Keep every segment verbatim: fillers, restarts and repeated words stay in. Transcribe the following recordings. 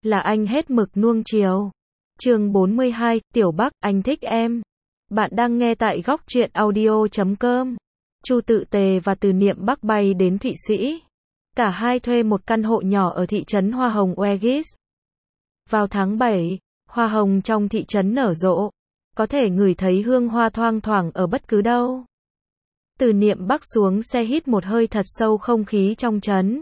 là anh hết mực nuông chiều. Chương bốn mươi hai, Tiểu Bắc, anh thích em. Bạn đang nghe tại góc truyện audio chấm com. Chu Tự Tề và Từ Niệm Bắc bay đến Thụy Sĩ. Cả hai thuê một căn hộ nhỏ ở thị trấn Hoa Hồng Weggis. Vào tháng bảy, hoa hồng trong thị trấn nở rộ. Có thể ngửi thấy hương hoa thoang thoảng ở bất cứ đâu. Từ Niệm Bắc xuống xe hít một hơi thật sâu không khí trong trấn.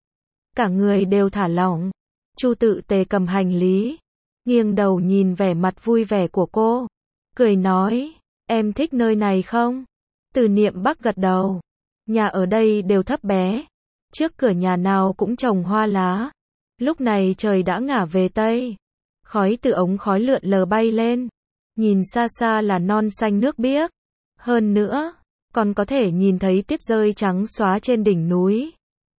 Cả người đều thả lỏng. Chu Tự Tề cầm hành lý, nghiêng đầu nhìn vẻ mặt vui vẻ của cô, cười nói, em thích nơi này không? Từ Niệm Bắc gật đầu. Nhà ở đây đều thấp bé, trước cửa nhà nào cũng trồng hoa lá. Lúc này trời đã ngả về Tây, khói từ ống khói lượn lờ bay lên, nhìn xa xa là non xanh nước biếc. Hơn nữa, còn có thể nhìn thấy tuyết rơi trắng xóa trên đỉnh núi.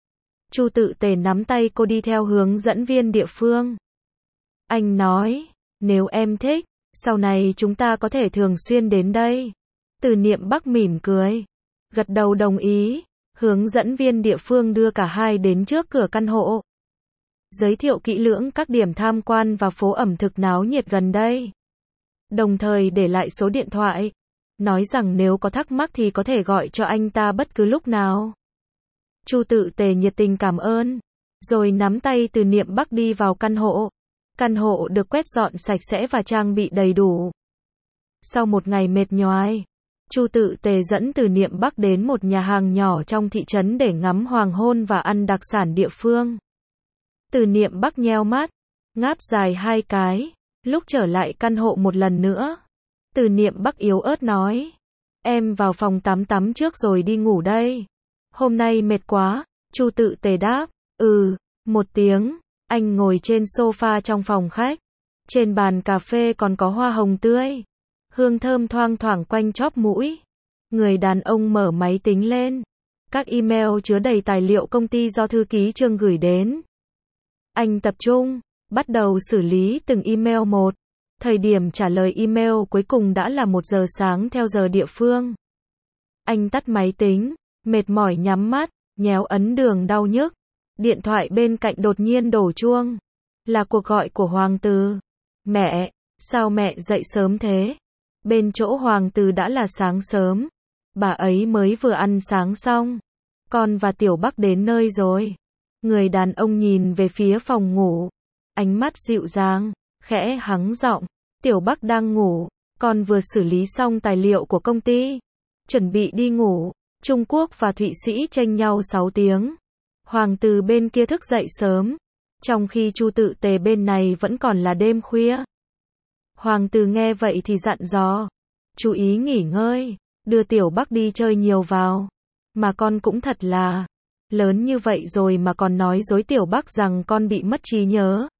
Chu Tự Tề nắm tay cô đi theo hướng dẫn viên địa phương. Anh nói, nếu em thích, sau này chúng ta có thể thường xuyên đến đây. Từ Niệm Bắc mỉm cười, gật đầu đồng ý. Hướng dẫn viên địa phương đưa cả hai đến trước cửa căn hộ, giới thiệu kỹ lưỡng các điểm tham quan và phố ẩm thực náo nhiệt gần đây. Đồng thời để lại số điện thoại, nói rằng nếu có thắc mắc thì có thể gọi cho anh ta bất cứ lúc nào. Chu Tự Tề nhiệt tình cảm ơn, rồi nắm tay Từ Niệm Bắc đi vào căn hộ. Căn hộ được quét dọn sạch sẽ và trang bị đầy đủ. Sau một ngày mệt nhoài, Chu Tự Tề dẫn Từ Niệm Bắc đến một nhà hàng nhỏ trong thị trấn để ngắm hoàng hôn và ăn đặc sản địa phương. Từ Niệm Bắc nheo mắt, ngáp dài hai cái, lúc trở lại căn hộ một lần nữa. Từ Niệm Bắc yếu ớt nói, em vào phòng tắm tắm trước rồi đi ngủ đây. Hôm nay mệt quá, Chu Tự Tề đáp, ừ, một tiếng. Anh ngồi trên sofa trong phòng khách. Trên bàn cà phê còn có hoa hồng tươi, hương thơm thoang thoảng quanh chóp mũi. Người đàn ông mở máy tính lên. Các email chứa đầy tài liệu công ty do thư ký Trương gửi đến. Anh tập trung, bắt đầu xử lý từng email một. Thời điểm trả lời email cuối cùng đã là một giờ sáng theo giờ địa phương. Anh tắt máy tính, mệt mỏi nhắm mắt, nhéo ấn đường đau nhức. Điện thoại bên cạnh đột nhiên đổ chuông. Là cuộc gọi của Hoàng Từ. Mẹ, sao mẹ dậy sớm thế? Bên chỗ Hoàng Từ đã là sáng sớm. Bà ấy mới vừa ăn sáng xong. Con và Tiểu Bắc đến nơi rồi. Người đàn ông nhìn về phía phòng ngủ. Ánh mắt dịu dàng, khẽ hắng giọng. Tiểu Bắc đang ngủ. Con vừa xử lý xong tài liệu của công ty, chuẩn bị đi ngủ. Trung Quốc và Thụy Sĩ chênh nhau sáu tiếng. Hoàng Từ bên kia thức dậy sớm, trong khi Chu Tự Tề bên này vẫn còn là đêm khuya. Hoàng Từ nghe vậy thì dặn dò, chú ý nghỉ ngơi, đưa Tiểu Bắc đi chơi nhiều vào. Mà con cũng thật là lớn như vậy rồi mà còn nói dối Tiểu Bắc rằng con bị mất trí nhớ.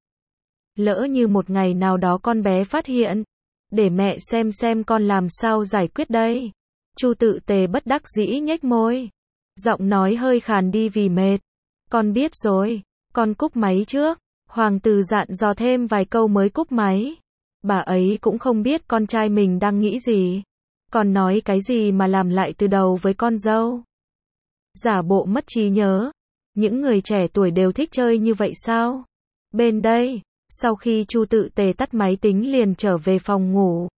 Lỡ như một ngày nào đó con bé phát hiện, để mẹ xem xem con làm sao giải quyết đây. Chu Tự Tề bất đắc dĩ nhếch môi, giọng nói hơi khàn đi vì mệt. Con biết rồi, con cúp máy trước. Hoàng Từ dặn dò thêm vài câu mới cúp máy. Bà ấy cũng không biết con trai mình đang nghĩ gì. Con nói cái gì mà làm lại từ đầu với con dâu. Giả bộ mất trí nhớ. Những người trẻ tuổi đều thích chơi như vậy sao? Bên đây, sau khi Chu Tự Tề tắt máy tính liền trở về phòng ngủ.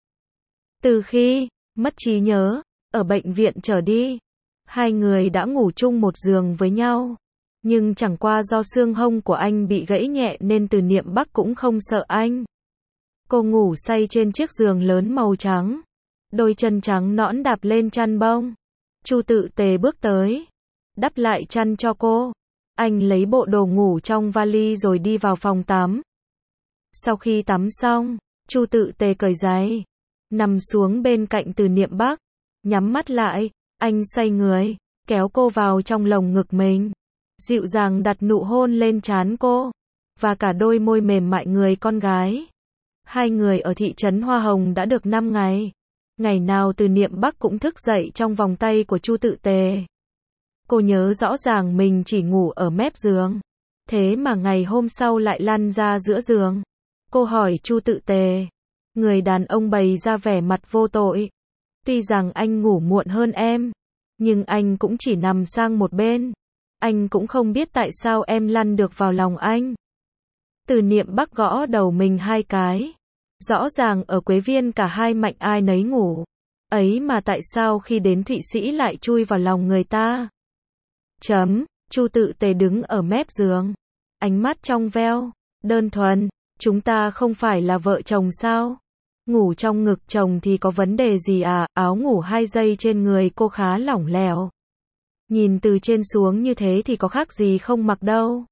Từ khi mất trí nhớ, ở bệnh viện trở đi, hai người đã ngủ chung một giường với nhau. Nhưng chẳng qua do xương hông của anh bị gãy nhẹ nên Từ Niệm Bắc cũng không sợ anh. Cô ngủ say trên chiếc giường lớn màu trắng. Đôi chân trắng nõn đạp lên chăn bông. Chu Tự Tề bước tới, đắp lại chăn cho cô. Anh lấy bộ đồ ngủ trong vali rồi đi vào phòng tắm. Sau khi tắm xong, Chu Tự Tề cởi giày, nằm xuống bên cạnh Từ Niệm Bắc. Nhắm mắt lại, anh xoay người, kéo cô vào trong lồng ngực mình. Dịu dàng đặt nụ hôn lên trán cô, và cả đôi môi mềm mại người con gái. Hai người ở thị trấn Hoa Hồng đã được năm ngày. Ngày nào Từ Niệm Bắc cũng thức dậy trong vòng tay của Chu Tự Tề. Cô nhớ rõ ràng mình chỉ ngủ ở mép giường. Thế mà ngày hôm sau lại lăn ra giữa giường. Cô hỏi Chu Tự Tề. Người đàn ông bày ra vẻ mặt vô tội. Tuy rằng anh ngủ muộn hơn em, nhưng anh cũng chỉ nằm sang một bên. Anh cũng không biết tại sao em lăn được vào lòng anh. Từ Niệm Bắc gõ đầu mình hai cái. Rõ ràng ở Quế Viên cả hai mạnh ai nấy ngủ. Ấy mà tại sao khi đến Thụy Sĩ lại chui vào lòng người ta? Chấm, Chu Tự Tề đứng ở mép giường. Ánh mắt trong veo, đơn thuần. Chúng ta không phải là vợ chồng sao? Ngủ trong ngực chồng thì có vấn đề gì à? Áo ngủ hai dây trên người cô khá lỏng lẻo. Nhìn từ trên xuống như thế thì có khác gì không mặc đâu.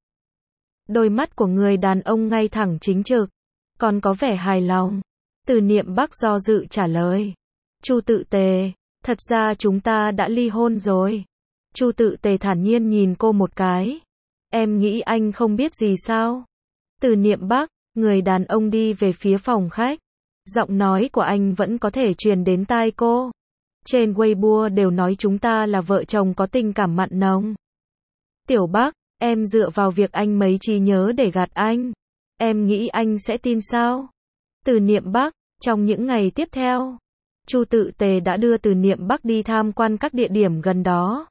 Đôi mắt của người đàn ông ngay thẳng chính trực, còn có vẻ hài lòng. Từ Niệm Bắc do dự trả lời. Chu Tự Tề, thật ra chúng ta đã ly hôn rồi. Chu Tự Tề thản nhiên nhìn cô một cái. Em nghĩ anh không biết gì sao? Từ Niệm Bắc, người đàn ông đi về phía phòng khách. Giọng nói của anh vẫn có thể truyền đến tai cô. Trên Weibo đều nói chúng ta là vợ chồng có tình cảm mặn nồng. Tiểu Bắc, em dựa vào việc anh mấy trí nhớ để gạt anh. Em nghĩ anh sẽ tin sao? Từ Niệm Bắc, trong những ngày tiếp theo, Chu Tự Tề đã đưa Từ Niệm Bắc đi tham quan các địa điểm gần đó.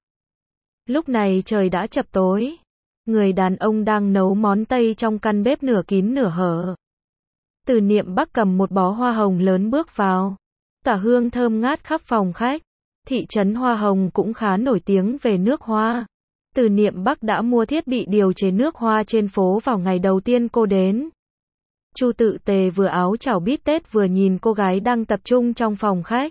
Lúc này trời đã chập tối. Người đàn ông đang nấu món Tây trong căn bếp nửa kín nửa hở. Từ Niệm Bắc cầm một bó hoa hồng lớn bước vào. Tỏa hương thơm ngát khắp phòng khách. Thị trấn Hoa Hồng cũng khá nổi tiếng về nước hoa. Từ Niệm Bắc đã mua thiết bị điều chế nước hoa trên phố vào ngày đầu tiên cô đến. Chu Tự Tề vừa áo chảo bít tết vừa nhìn cô gái đang tập trung trong phòng khách.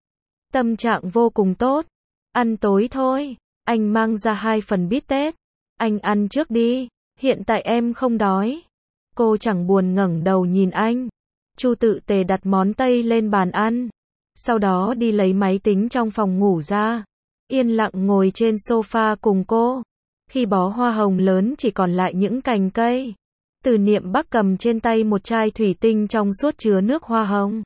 Tâm trạng vô cùng tốt. Ăn tối thôi. Anh mang ra hai phần bít tết. Anh ăn trước đi. Hiện tại em không đói. Cô chẳng buồn ngẩng đầu nhìn anh. Chu Tự Tề đặt món Tây lên bàn ăn. Sau đó đi lấy máy tính trong phòng ngủ ra. Yên lặng ngồi trên sofa cùng cô. Khi bó hoa hồng lớn chỉ còn lại những cành cây. Từ Niệm Bắc cầm trên tay một chai thủy tinh trong suốt chứa nước hoa hồng.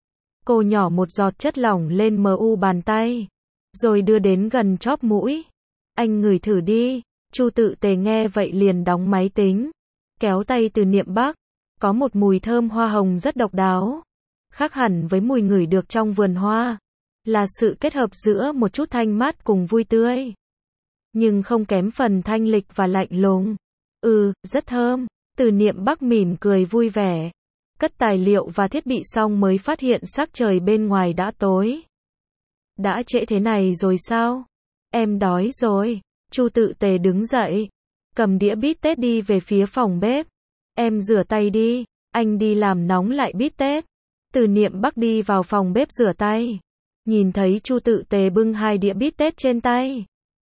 Cô nhỏ một giọt chất lỏng lên mu bàn tay. Rồi đưa đến gần chóp mũi. Anh ngửi thử đi. Chu Tự Tề nghe vậy liền đóng máy tính. Kéo tay Từ Niệm Bắc. Có một mùi thơm hoa hồng rất độc đáo. Khác hẳn với mùi ngửi được trong vườn hoa. Là sự kết hợp giữa một chút thanh mát cùng vui tươi. Nhưng không kém phần thanh lịch và lạnh lùng. Ừ, rất thơm. Từ Niệm Bắc mỉm cười vui vẻ. Cất tài liệu và thiết bị xong mới phát hiện sắc trời bên ngoài đã tối. Đã trễ thế này rồi sao? Em đói rồi. Chu Tự Tề đứng dậy. Cầm đĩa bít tết đi về phía phòng bếp. Em rửa tay đi. Anh đi làm nóng lại bít tết. Từ Niệm Bắc đi vào phòng bếp rửa tay. Nhìn thấy Chu Tự Tề bưng hai đĩa bít tết trên tay.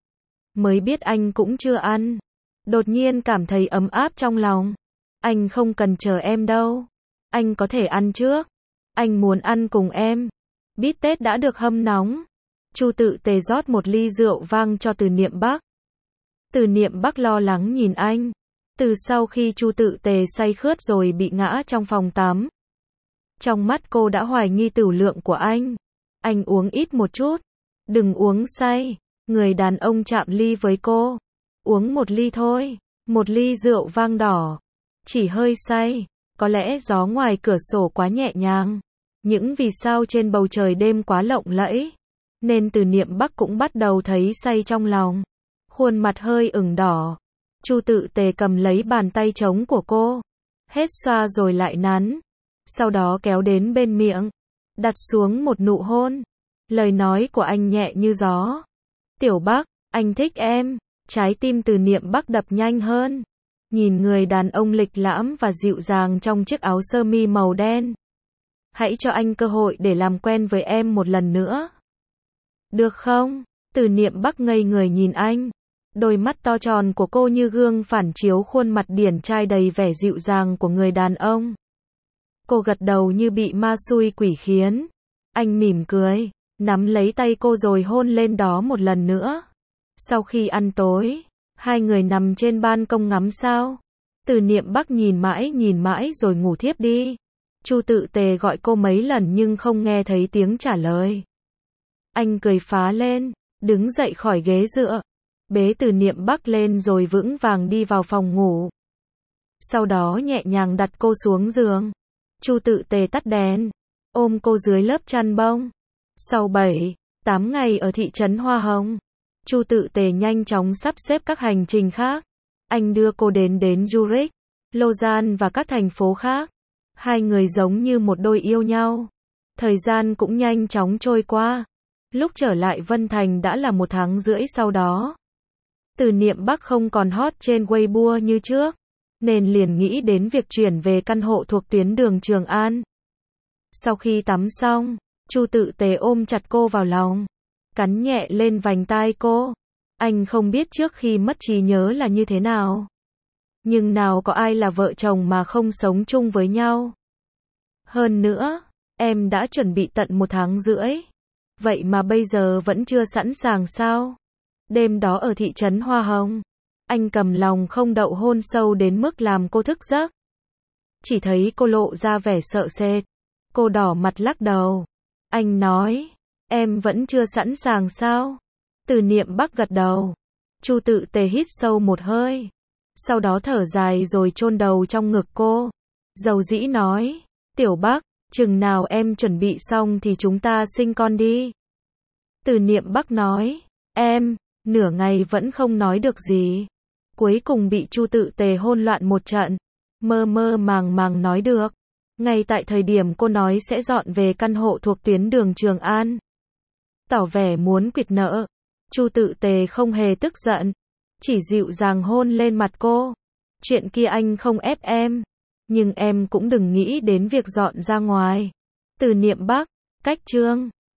Mới biết anh cũng chưa ăn. Đột nhiên cảm thấy ấm áp trong lòng. Anh không cần chờ em đâu. Anh có thể ăn trước. Anh muốn ăn cùng em. Bít tết đã được hâm nóng. Chu Tự Tề rót một ly rượu vang cho Từ Niệm Bắc. Từ Niệm Bắc lo lắng nhìn anh. Từ sau khi Chu Tự Tề say khướt rồi bị ngã trong phòng tắm. Trong mắt cô đã hoài nghi tửu lượng của anh. Anh uống ít một chút. Đừng uống say. Người đàn ông chạm ly với cô. Uống một ly thôi. Một ly rượu vang đỏ. Chỉ hơi say. Có lẽ gió ngoài cửa sổ quá nhẹ nhàng. Những vì sao trên bầu trời đêm quá lộng lẫy. Nên Từ Niệm Bắc cũng bắt đầu thấy say trong lòng. Khuôn mặt hơi ửng đỏ. Chu Tự Tề cầm lấy bàn tay trống của cô. Hết xoa rồi lại nắn. Sau đó kéo đến bên miệng. Đặt xuống một nụ hôn. Lời nói của anh nhẹ như gió. Tiểu Bắc, anh thích em. Trái tim Từ Niệm Bắc đập nhanh hơn. Nhìn người đàn ông lịch lãm và dịu dàng trong chiếc áo sơ mi màu đen. Hãy cho anh cơ hội để làm quen với em một lần nữa. Được không? Từ Niệm Bắc ngây người nhìn anh. Đôi mắt to tròn của cô như gương phản chiếu khuôn mặt điển trai đầy vẻ dịu dàng của người đàn ông. Cô gật đầu như bị ma xui quỷ khiến. Anh mỉm cười, nắm lấy tay cô rồi hôn lên đó một lần nữa. Sau khi ăn tối, hai người nằm trên ban công ngắm sao. Từ Niệm Bắc nhìn mãi nhìn mãi rồi ngủ thiếp đi. Chu Tự Tề gọi cô mấy lần nhưng không nghe thấy tiếng trả lời. Anh cười phá lên, đứng dậy khỏi ghế dựa. Bế Từ Niệm Bắc lên rồi vững vàng đi vào phòng ngủ. Sau đó nhẹ nhàng đặt cô xuống giường. Chu Tự Tề tắt đèn, ôm cô dưới lớp chăn bông. Sau bảy, tám ngày ở thị trấn Hoa Hồng, Chu Tự Tề nhanh chóng sắp xếp các hành trình khác. Anh đưa cô đến đến Zurich, Lausanne và các thành phố khác. Hai người giống như một đôi yêu nhau. Thời gian cũng nhanh chóng trôi qua. Lúc trở lại Vân Thành đã là một tháng rưỡi sau đó. Từ Niệm Bắc không còn hot trên Weibo như trước, nên liền nghĩ đến việc chuyển về căn hộ thuộc tuyến đường Trường An. Sau khi tắm xong, Chu Tự Tề ôm chặt cô vào lòng, cắn nhẹ lên vành tai cô. Anh không biết trước khi mất trí nhớ là như thế nào. Nhưng nào có ai là vợ chồng mà không sống chung với nhau. Hơn nữa, em đã chuẩn bị tận một tháng rưỡi. Vậy mà bây giờ vẫn chưa sẵn sàng sao? Đêm đó ở thị trấn Hoa Hồng, anh cầm lòng không đậu hôn sâu đến mức làm cô thức giấc. Chỉ thấy cô lộ ra vẻ sợ sệt. Cô đỏ mặt lắc đầu. Anh nói, em vẫn chưa sẵn sàng sao? Từ Niệm Bắc gật đầu. Chu Tự Tề hít sâu một hơi. Sau đó thở dài rồi chôn đầu trong ngực cô. Dầu dĩ nói, Tiểu Bắc, chừng nào em chuẩn bị xong thì chúng ta sinh con đi. Từ Niệm Bắc nói, em, nửa ngày vẫn không nói được gì. Cuối cùng bị Chu Tự Tề hôn loạn một trận. Mơ mơ màng màng nói được. Ngay tại thời điểm cô nói sẽ dọn về căn hộ thuộc tuyến đường Trường An, tỏ vẻ muốn quỵt nợ, Chu Tự Tề không hề tức giận, chỉ dịu dàng hôn lên mặt cô. Chuyện kia anh không ép em, nhưng em cũng đừng nghĩ đến việc dọn ra ngoài. Từ Niệm Bắc, cách chương